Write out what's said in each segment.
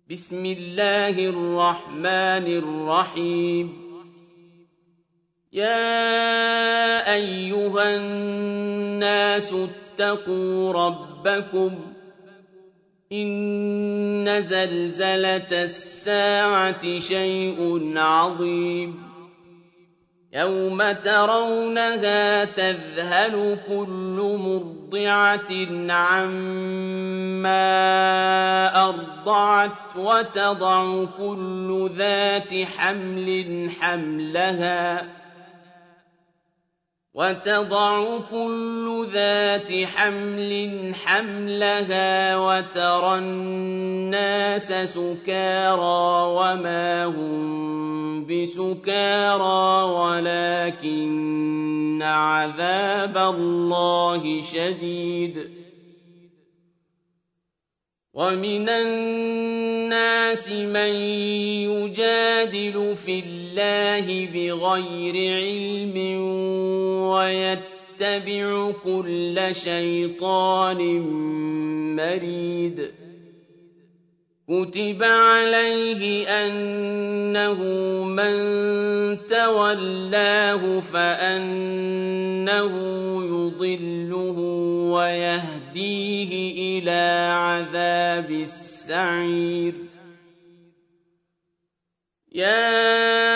بسم الله الرحمن الرحيم يا أيها الناس اتقوا ربكم إن زلزلة الساعة شيء عظيم يوم ترونها تذهل كل مرضعة عما أرضعت وتضع كل ذات حمل حملها وترى الناس سكارى وما هم بسكارى ولكن عذاب الله شديد ومن الناس من يجادل في الله بغير علم ويتبع كل شيطان مريد كتب عليه أنه من تولاه فأنه يضله ويهديه إلى عذاب السعير يا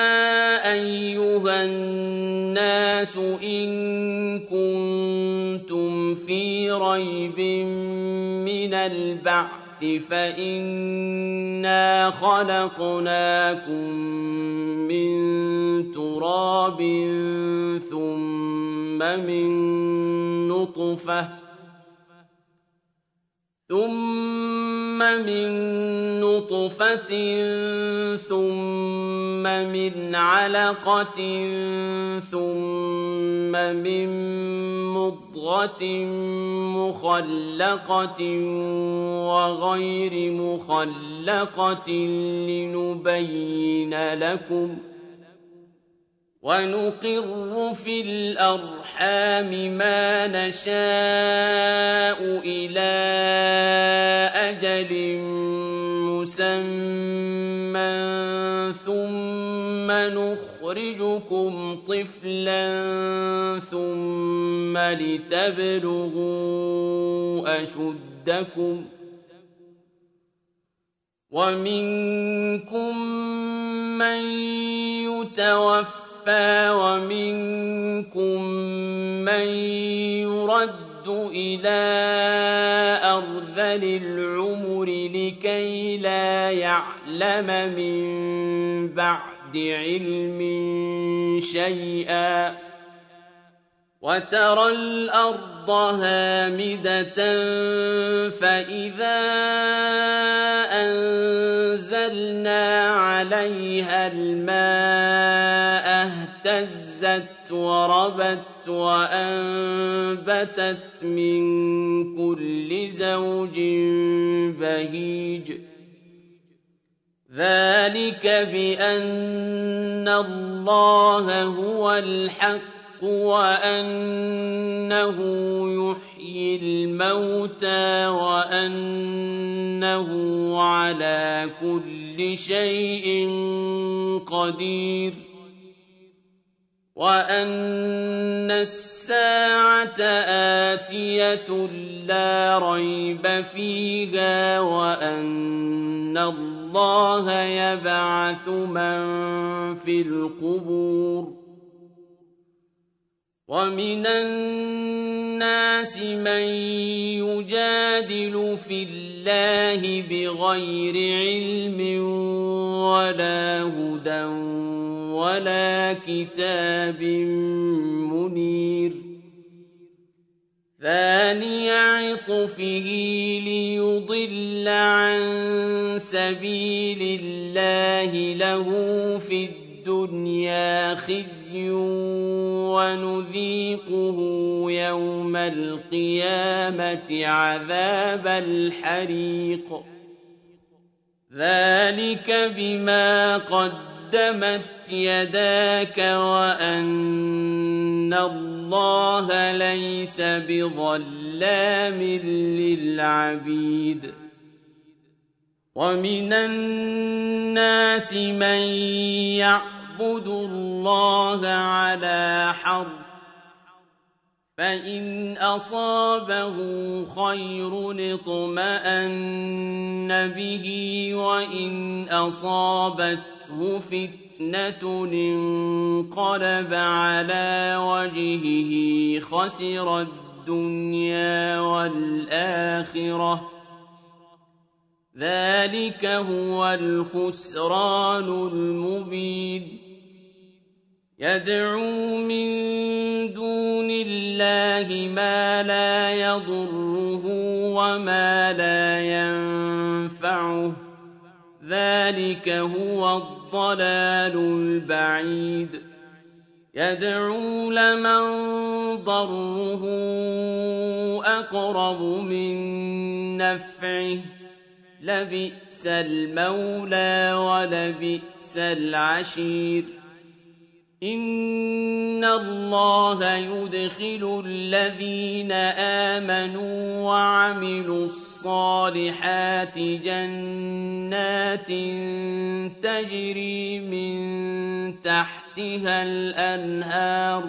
أيها الناس إن كنتم في ريب من البعث فإنا خلقناكم من تراب ثم من نطفة ثم من علقة ثم من مضغة مخلقة وغير مخلقة لنبين لكم ونقر في الأرحام ما نشاء إلى أجل مسمى ثم نخرجكم طفلا ثم لتبلغوا أشدكم ومنكم من يتوفى ومنكم من يرد إلى أرذل العمر لكي لا يعلم من بعد علم شيئا وترى الأرض هامدة فإذا أنزلنا عليها الماء اهتزت وربت وأنبتت من كل زوج بهيج ذلك بأن الله هو الحق وأنه يحيي الموتى وأنه على كل شيء قدير وأن الساعة آتية لا ريب فيها وأن الله يبعث من في القبور ومن الناس من يجادل في الله بغير علم ولا هدى ولا كتاب منير ثاني عطفه ليضل عن سبيل الله له في الدنيا خزي ونذيقه يوم القيامة عذاب الحريق ذلك بما قدمت يداك وأن الله ليس بظلام للعبيد وَمِنَ النَّاسِ مَن يَعْبُدُ اللَّهَ عَلَىٰ حَرْفٍ ۖ فَإِنْ أَصَابَهُ خَيْرٌ اطْمَأَنَّ بِهِ وَإِنْ أَصَابَتْهُ فِتْنَةٌ انقَلَبَ عَلَىٰ وَجْهِهِ خَسِرَ الدُّنْيَا وَالْآخِرَةَ ۚ ذَٰلِكَ هُوَ الْخُسْرَانُ الْمُبِينُ يَدْعُو مِن دُونِ اللَّهِ مَا لَا يَضُرُّهُ وَمَا لَا يَنفَعُهُ ۚ ذَٰلِكَ هُوَ الضَّلَالُ الْبَعِيدُ يَدْعُو لَمَن ضَرُّهُ أَقْرَبُ مِن نَّفْعِهِ ۚ لَبِئْسَ الْمَوْلَىٰ وَلَبِئْسَ الْعَشِيرُ إِنَّ اللَّهَ يُدْخِلُ الَّذِينَ آمَنُوا وَعَمِلُوا الصَّالِحَاتِ جَنَّاتٍ تَجْرِي مِن تَحْتِهَا الْأَنْهَارُ ۚ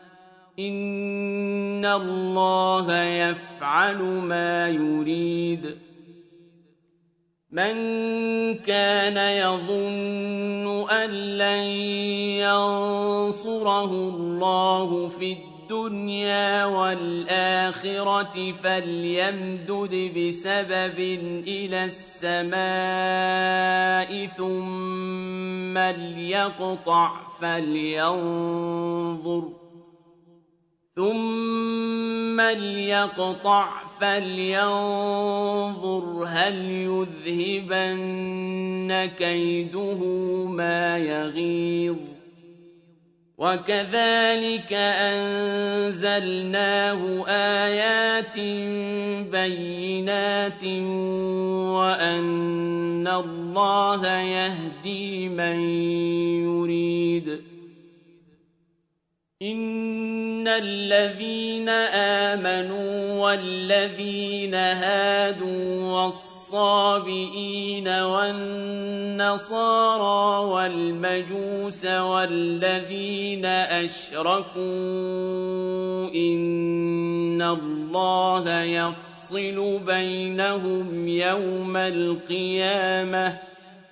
إِنَّ اللَّهَ يَفْعَلُ مَا يُرِيدُ مَن كَانَ يَظُنُّ أَن لَّن يَنصُرَهُ اللَّهُ فِي الدُّنْيَا وَالْآخِرَةِ فَلْيَمْدُدْ بِسَبَبٍ إِلَى السَّمَاءِ ثُمَّ لْيَقْطَعْ فَلْيَنظُرْ هَلْ يُذْهِبَنَّ كَيْدُهُ مَا يَغِيظُ وَكَذَٰلِكَ أَنزَلْنَاهُ آيَاتٍ بَيِّنَاتٍ وَأَنَّ اللَّهَ يَهْدِي مَن يُرِيدُ إِنَّ الَّذِينَ آمَنُوا وَالَّذِينَ هَادُوا وَالصَّابِئِينَ وَالنَّصَارَىٰ وَالْمَجُوسَ وَالَّذِينَ أَشْرَكُوا إِنَّ اللَّهَ يَفْصِلُ بَيْنَهُمْ يَوْمَ الْقِيَامَةِ ۚ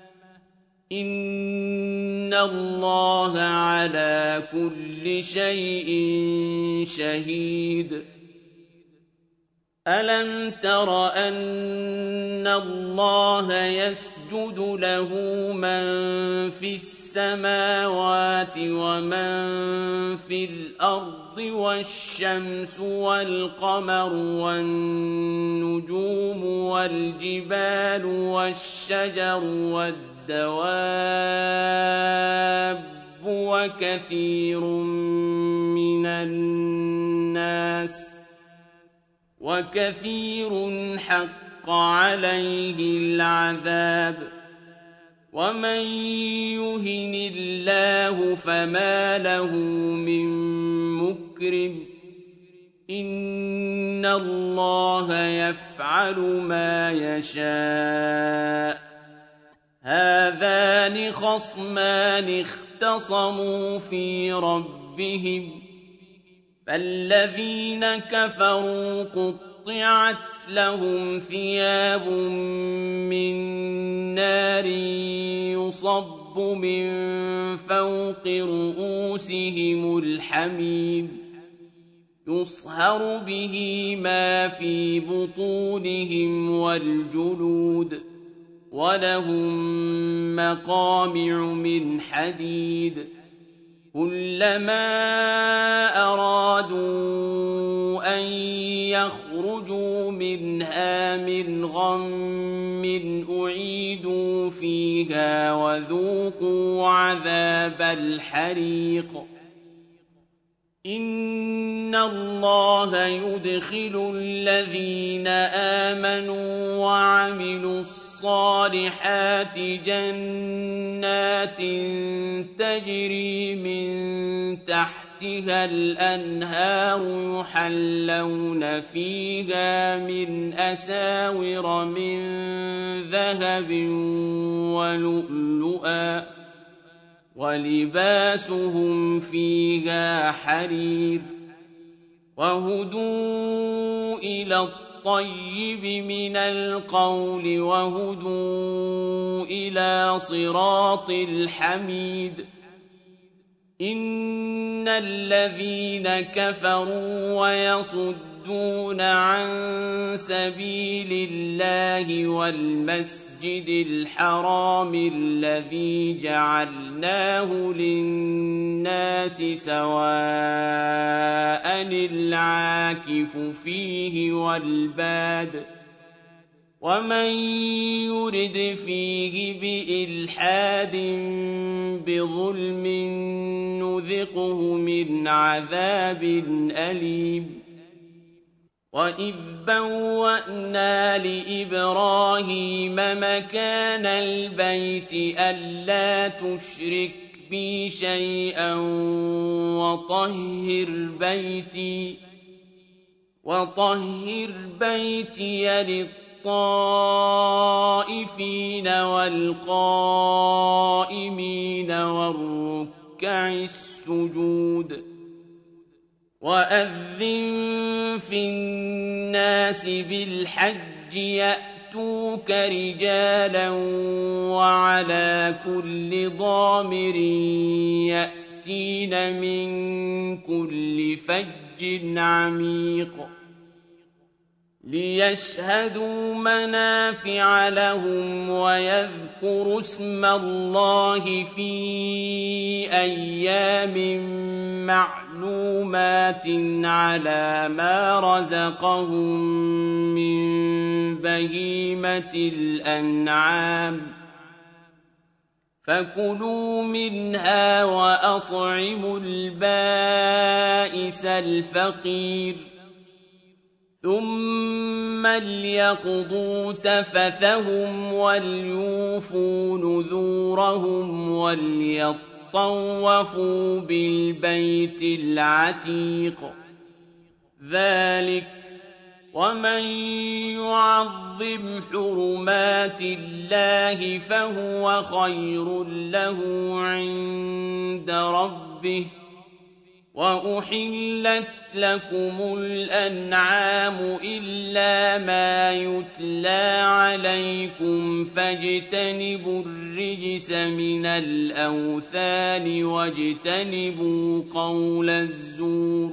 إِنَّ اللَّهَ عَلَىٰ كُلِّ شَيْءٍ شَهِيدٌ أَلَمْ تَرَ أَنَّ اللَّهَ يَسْجُدُ لَهُ مَن فِي السَّمَاوَاتِ وَمَن فِي الْأَرْضِ وَالشَّمْسُ وَالْقَمَرُ وَالنُّجُومُ وَالْجِبَالُ وَالشَّجَرُ وَالدَّوَابُّ وَكَثِيرٌ حَقَّ عَلَيْهِ الْعَذَابُ ۗ وَمَن يُهِنِ اللَّهُ فَمَا لَهُ مِن مُّكْرِمٍ ۚ إِنَّ اللَّهَ يَفْعَلُ مَا يَشَاءُ هَٰذَانِ خَصْمَانِ اخْتَصَمُوا فِي رَبِّهِمْ ۖ فَالَّذِينَ كَفَرُوا قُطِّعَتْ لَهُمْ ثِيَابٌ مِّن نَّارٍ يُصَبُّ مِن فَوْقِ رُءُوسِهِمُ الْحَمِيمُ يُصْهَرُ بِهِ مَا فِي بُطُونِهِمْ وَالْجُلُودُ وَلَهُم مَّقَامِعُ مِنْ حَدِيدٍ كُلَّمَا أَرَادُوا أَن يَخْرُجُوا مِنْهَا مِنْ غَمٍّ أُعِيدُوا فِيهَا وَذُوقُوا عَذَابَ الْحَرِيقِ إِنَّ اللَّهَ يُدْخِلُ الَّذِينَ آمَنُوا وَعَمِلُوا الصَّالِحَاتِ جَنَّاتٍ تَجْرِي مِن تَحْتِهَا تحتها الأنهار يحلون فيها من أساور من ذهب ولؤلؤا ولباسهم فيها حرير وهدوا إلى الطيب من القول وهدوا إلى صراط الحميد إن الذين كفروا ويصدون عن سبيل الله والمسجد الحرام الذي جعلناه للناس سواء العاكف فيه والباد ومن يرد فيه بإلحاد بظلم نذقه من عذاب أليم وإذ بوأنا لإبراهيم مكان البيت ألا تشرك بي شيئا وطهر بيتي للطائفين والقائمين والركع السجود وأذن في الناس بالحج يأتوك رجالا وعلى كل ضامر يأتين من كل فج عميق ليشهدوا منافع لهم ويذكروا اسم الله في أيام معلومات على ما رزقهم من بهيمة الأنعام فكلوا منها وأطعموا البائس الفقير ثم ليقضوا تفثهم وليوفوا نذورهم وليطوفوا بالبيت العتيق ذلك ومن يعظم حرمات الله فهو خير له عند ربه وأحلت لكم الأنعام إلا ما يتلى عليكم فاجتنبوا الرجس من الأوثان واجتنبوا قول الزور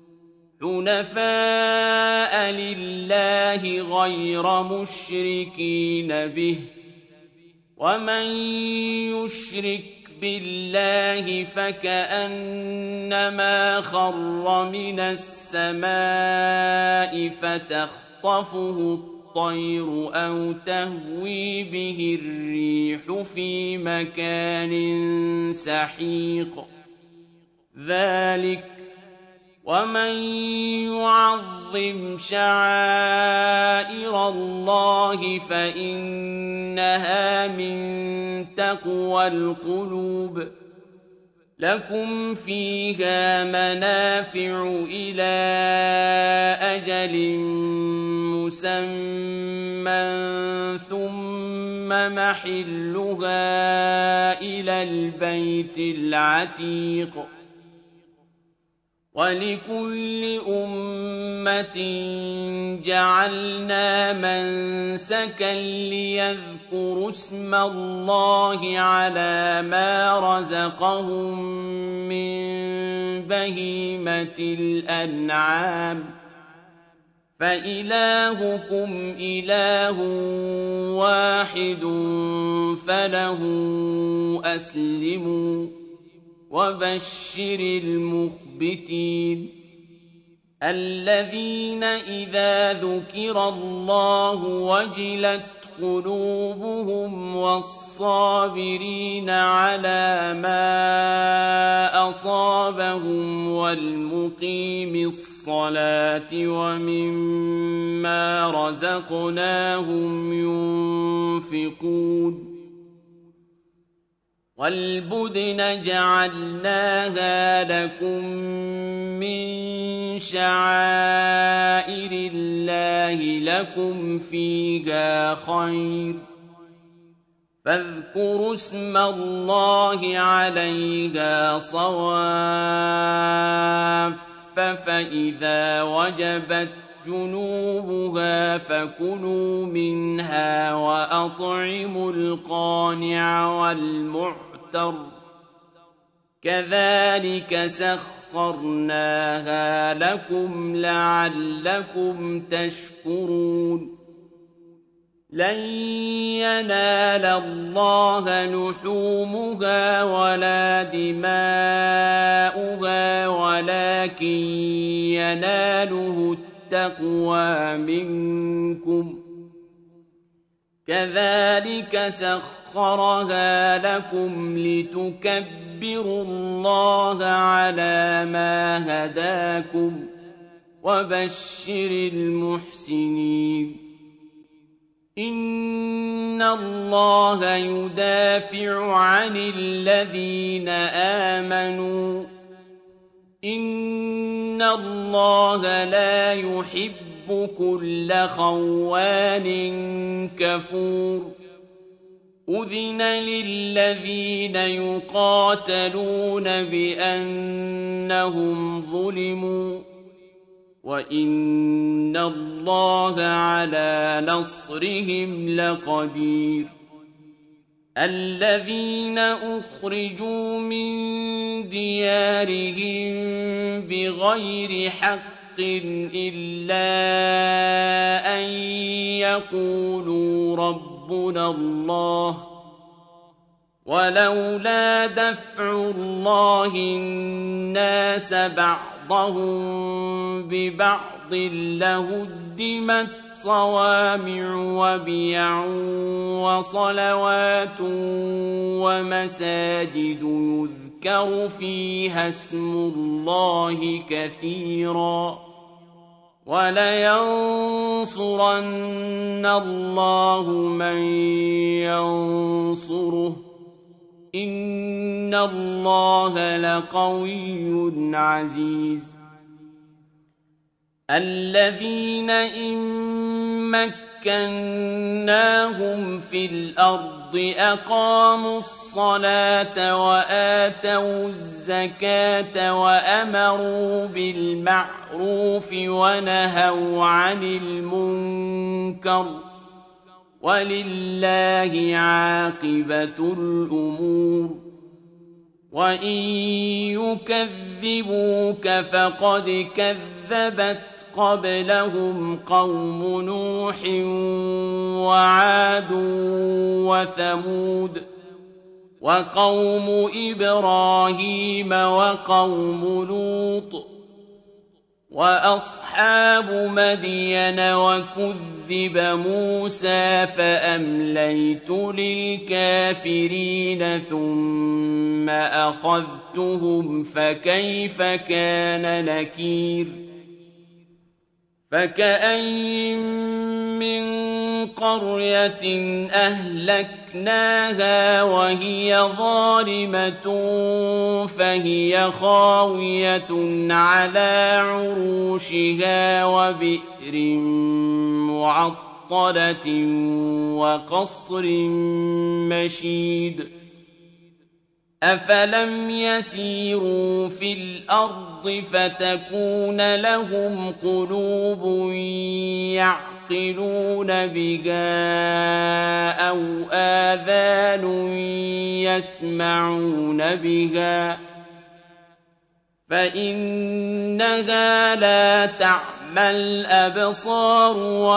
حنفاء لله غير مشركين به ومن يشرك بالله فكأنما خر من السماء فتخطفه الطير أو تهوي به الريح في مكان سحيق ذلك ومن يعظم شعائر الله فإنها من تقوى القلوب لكم فيها منافع إلى أجل مسمى ثم محلها إلى البيت العتيق ولكل أمة جعلنا منسكا ليذكروا اسم الله على ما رزقهم من بهيمة الأنعام فإلهكم إله واحد فله أسلموا وبشر المخبتين الذين إذا ذكر الله وجلت قلوبهم والصابرين على ما أصابهم والمقيم الصلاة ومما رزقناهم ينفقون وَالْبُدْنَ جَعَلْنَاهَا لَكُم مِّن شَعَائِرِ اللَّهِ لَكُمْ فِيهَا خَيْرٌ ۖ فاذكروا اسم الله عليها صواف فإذا وجبت جنوبها فكلوا منها وأطعموا القانع والمعتر كذلك سخرناها لكم لعلكم تشكرون لن ينال الله لحومها ولا دماؤها ولكن يناله التقوى منكم كذلك سخرها لكم لتكبروا الله على ما هداكم وبشر المحسنين إن الله يدافع عن الذين آمنوا إن الله لا يحب كل خوان كفور أذن للذين يقاتلون بأنهم ظلموا وَإِنَّ اللَّهَ عَلَىٰ نَصْرِهِمْ لَقَدِيرٌ الَّذِينَ أُخْرِجُوا مِن دِيَارِهِم بِغَيْرِ حَقٍّ إِلَّا أَن يَقُولُوا رَبُّنَا اللَّهُ وَلَوْلَا دَفْعُ اللَّهِ النَّاسَ بعضهم ببعض لهدمت صوامع وبيع وصلوات ومساجد يذكر فيها اسم الله كثيرا ولينصرن الله من ينصره إن الله لقوي عزيز الذين إن مكناهم في الأرض أقاموا الصلاة وآتوا الزكاة وأمروا بالمعروف ونهوا عن المنكر ولله عاقبة الأمور وإن يكذبوك فقد كذبت قبلهم قوم نوح وعاد وثمود وقوم إبراهيم وقوم لوط وأصحاب مدين وكذب موسى فأمليت للكافرين ثم أخذتهم فكيف كان نكير فكأين من قرية أهلكناها وهي ظالمة فهي خاوية على عروشها وبئر معطلة وقصر مشيد أفلم يسيروا في الأرض فتكون لهم قلوب يعقلون بها أو آذان يسمعون بها فإنها لا تعمى الأبصار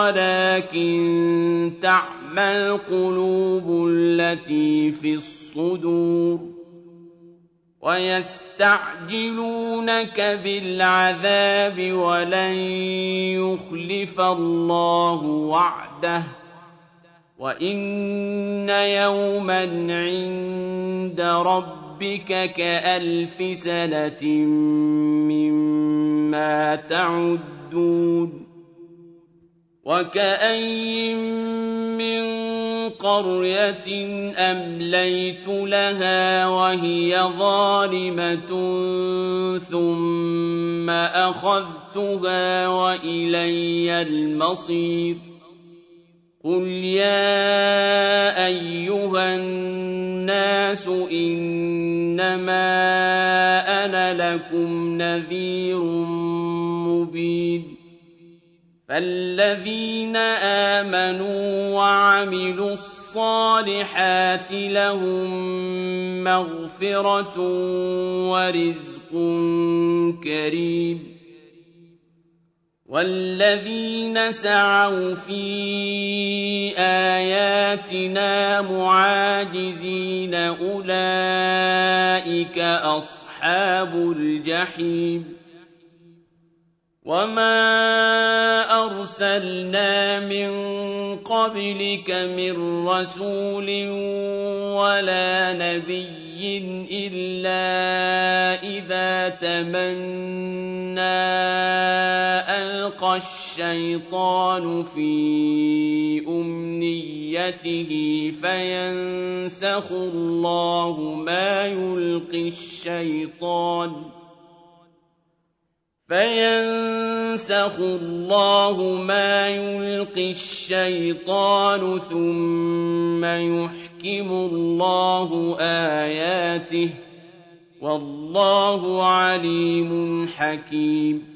ولكن تعمى القلوب التي في الصدور ويستعجلونك بالعذاب ولن يخلف الله وعده وإن يوما عند ربك كألف سنة مما تعدون وكأين من قرية أمليت لها وهي ظالمة ثم أخذتها وإلي المصير قل يا أيها الناس إنما أنا لكم نذير مبين فالذين آمنوا وعملوا الصالحات لهم مغفرة ورزق كريم والذين سعوا في آياتنا معاجزين أولئك أصحاب الجحيم وما أرسلنا من قبلك من رسول ولا نبي إلا إذا تمنى ألقى الشيطان في أمنيته فينسخ الله ما يلقي الشيطان ثم يحكم الله آياته والله عليم حكيم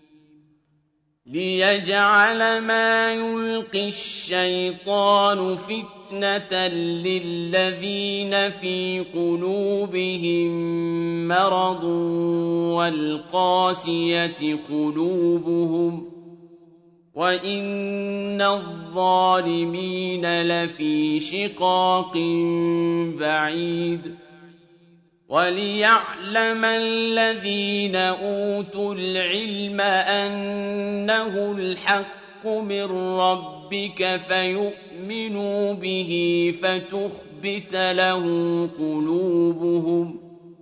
ليجعل ما يلقي الشيطان فتنة للذين في قلوبهم مرض والقاسية قلوبهم وإن الظالمين لفي شقاق بعيد وليعلم الذين أوتوا العلم أنه الحق من ربك فيؤمنوا به فتخبت له قلوبهم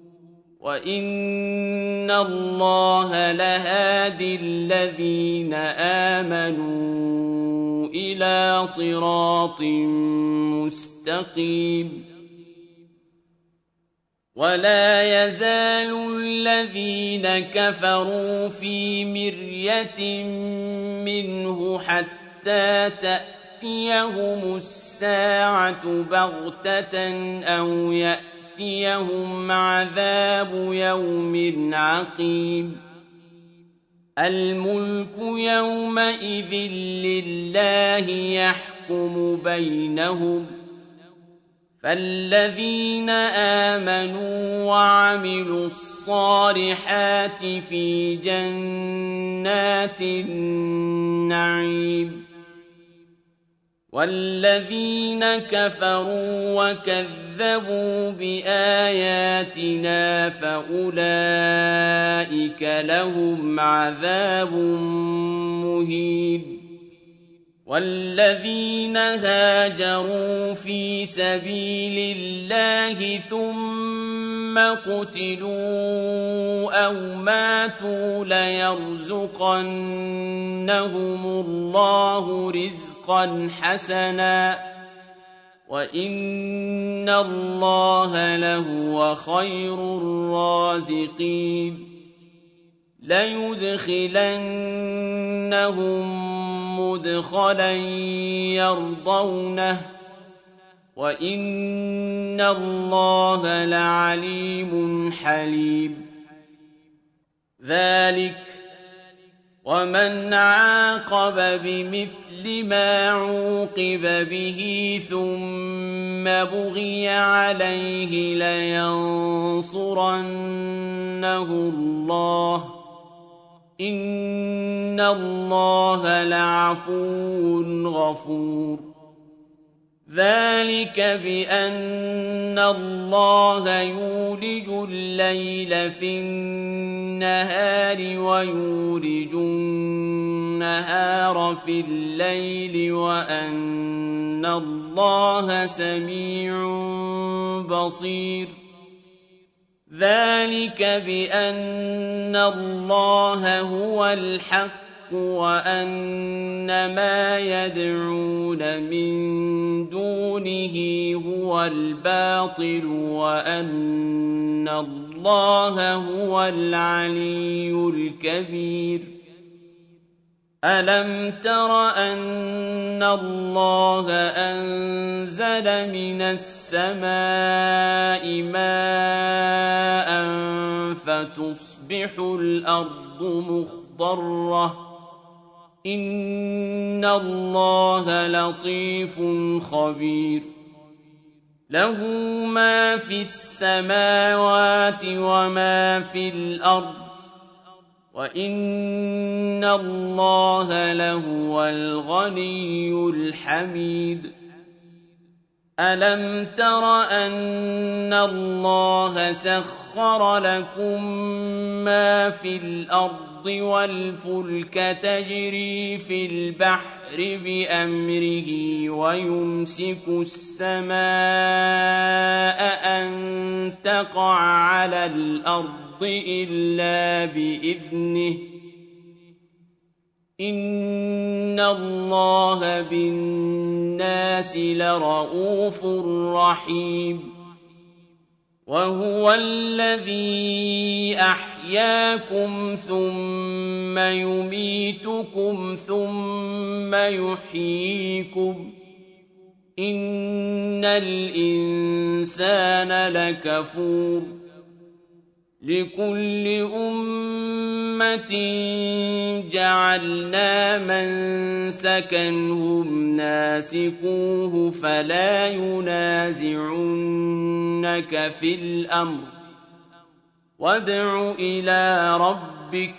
وإن الله لهادي الذين آمنوا إلى صراط مستقيم ولا يزال الذين كفروا في مرية منه حتى تأتيهم الساعة بغتة أو يأتيهم عذاب يوم عقيم الملك يومئذ لله يحكم بينهم فالذين آمنوا وعملوا الصالحات في جنات النعيم والذين كفروا وكذبوا بآياتنا فأولئك لهم عذاب مهين والذين هاجروا في سبيل الله ثم قتلوا أو ماتوا ليرزقنهم الله رزقا حسنا وإن الله لهو خير الرازقين ليدخلنهم مدخلا يرضونه وإن الله لعليم حليم ذلك ومن عاقب بمثل ما عوقب به ثم بغي عليه لينصرنه الله إن الله لعفو غفور ذلك بأن الله يولج الليل في النهار ويولج النهار في الليل وأن الله سميع بصير ذلك بأن الله هو الحق وأن ما يدعون من دونه هو الباطل وأن الله هو العلي الكبير ألم تر أن الله أنزل من السماء ماء فتصبح الأرض مخضرة إن الله لطيف خبير له ما في السماوات وما في الأرض وَإِنَّ اللَّهَ لَهُوَ الْغَنِيُّ الْحَمِيدُ أَلَمْ تَرَ أَنَّ اللَّهَ سَخَّرَ لَكُم مَّا فِي الْأَرْضِ وَالْفُلْكَ تَجْرِي فِي الْبَحْرِ بِأَمْرِهِ وَيُمْسِكُ السَّمَاءَ أَن تَقَعَ عَلَى الْأَرْضِ إلا بإذنه إن الله بالناس لرءوف رحيم وهو الذي أحياكم ثم يميتكم ثم يحييكم إن الإنسان لكفور لكل أمة جعلنا منسكا هم ناسكوه فلا ينازعنك في الأمر وادع إلى ربك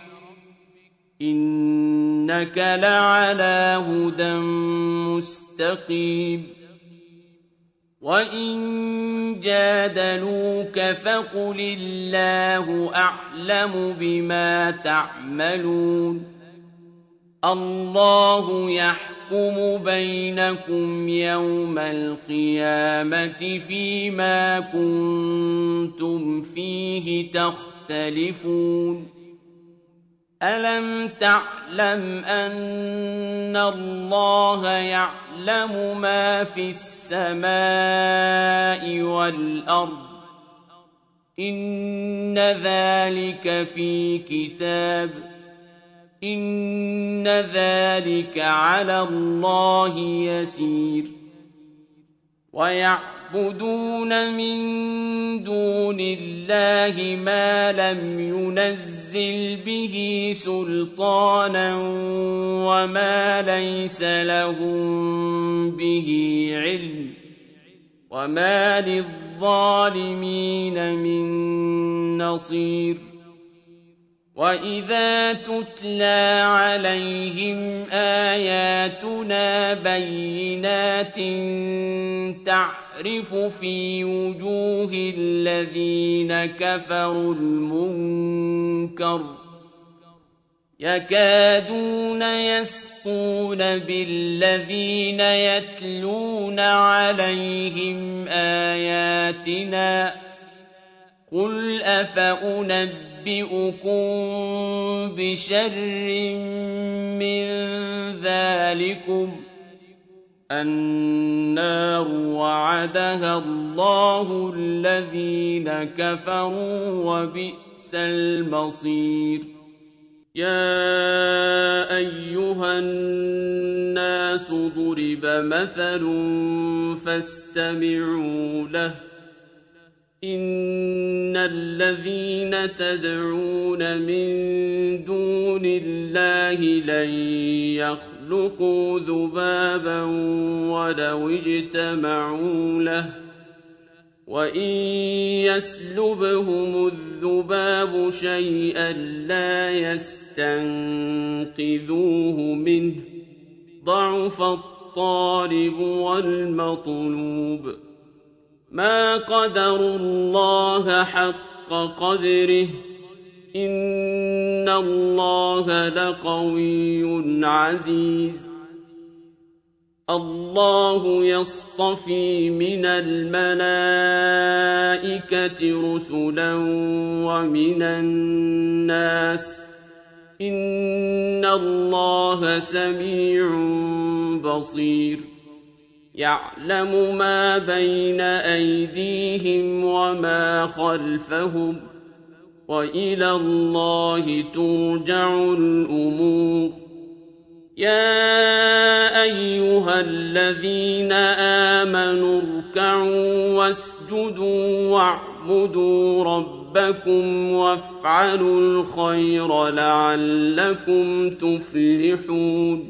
إنك لعلى هدى مستقيم وَإِن جَادَلُوكَ فَقُلِ اللَّهُ أَعْلَمُ بِمَا تَعْمَلُونَ اللَّهُ يَحْكُمُ بَيْنَكُمْ يَوْمَ الْقِيَامَةِ فِيمَا كُنتُمْ فِيهِ تَخْتَلِفُونَ أَلَمْ تَعْلَمْ أَنَّ اللَّهَ يَعْلَمُ مَا فِي السَّمَاءِ وَالْأَرْضِ إِنَّ ذَلِكَ في كتاب إِنَّ ذَلِكَ على الله يسير ويعبدون من دون الله ما لم ينزل به سلطانا وما ليس لهم به علم وما للظالمين من نصير وَإِذَا تُتْلَىٰ عَلَيْهِمْ آيَاتُنَا بَيِّنَاتٍ تَعْرِفُ فِي وُجُوهِ الَّذِينَ كَفَرُوا الْمُنكَرَ يَكَادُونَ يَسْطُونَ بِالَّذِينَ يَتْلُونَ عَلَيْهِمْ آيَاتِنَا قُلْ أَفَأُنَبِّئُكُم بِشَرٍّ مِّن ذَٰلِكُمُ النَّارُ وَعَدَهَا اللَّهُ الَّذِينَ كَفَرُوا وَبِئْسَ الْمَصِيرُ يَا أَيُّهَا النَّاسُ ضُرِبَ مَثَلٌ فَاسْتَمِعُوا لَهُ إِنَّ الَّذِينَ تَدْعُونَ مِن دُونِ اللَّهِ لَن يَخْلُقُوا ذُبَابًا وَلَوِ اجْتَمَعُوا لَهُ وَإِن يَسْلُبْهُمُ الذُّبَابُ شَيْئًا لَّا يَسْتَنقِذُوهُ مِنْهُ ضَعُفَ الطَّالِبُ وَالْمَطْلُوبُ مَا قَدَرُوا اللَّهَ حَقَّ قَدْرِهِ إِنَّ اللَّهَ لَقَوِيٌّ عَزِيزٌ اللَّهُ يَصْطَفِي مِنَ الْمَلَائِكَةِ رُسُلًا وَمِنَ النَّاسِ إِنَّ اللَّهَ سَمِيعٌ بَصِيرٌ يَعْلَمُ مَا بَيْنَ أَيْدِيهِمْ وَمَا خَلْفَهُمْ وَإِلَى اللَّهِ تُرْجَعُ الْأُمُورُ يَا أَيُّهَا الَّذِينَ آمَنُوا ارْكَعُوا وَاسْجُدُوا وَاعْبُدُوا رَبَّكُمْ وَافْعَلُوا الْخَيْرَ لَعَلَّكُمْ تُفْلِحُونَ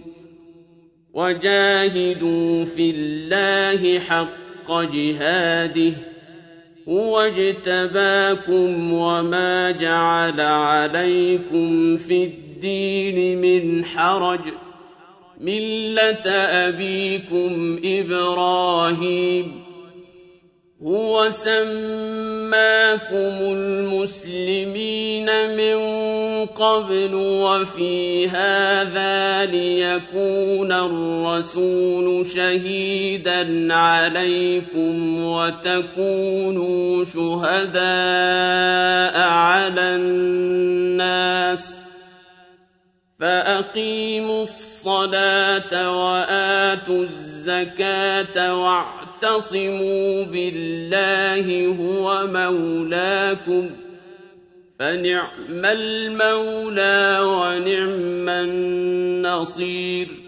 وَجَاهِدُوا فِي اللَّهِ حَقَّ جِهَادِهِ هُوَ اجْتَبَاكُمْ وَمَا جَعَلَ عَلَيْكُمْ فِي الدِّينِ مِنْ حَرَجٍ مِلَّةَ أَبِيكُمْ إِبْرَاهِيمَ هُوَ سَمَّاكُمُ الْمُسْلِمِينَ مِنْ قَبْلُ وَفِي هَذَا لِيَكُونَ الرَّسُولُ شَهِيدًا عَلَيْكُمْ وَتَكُونُوا شُهَدَاءَ عَلَى النَّاسِ فَأَقِيمُوا الصَّلَاةَ وَآتُوا الزَّكَاةَ واعتصموا بالله هو مولاكم فنعم المولى ونعم النصير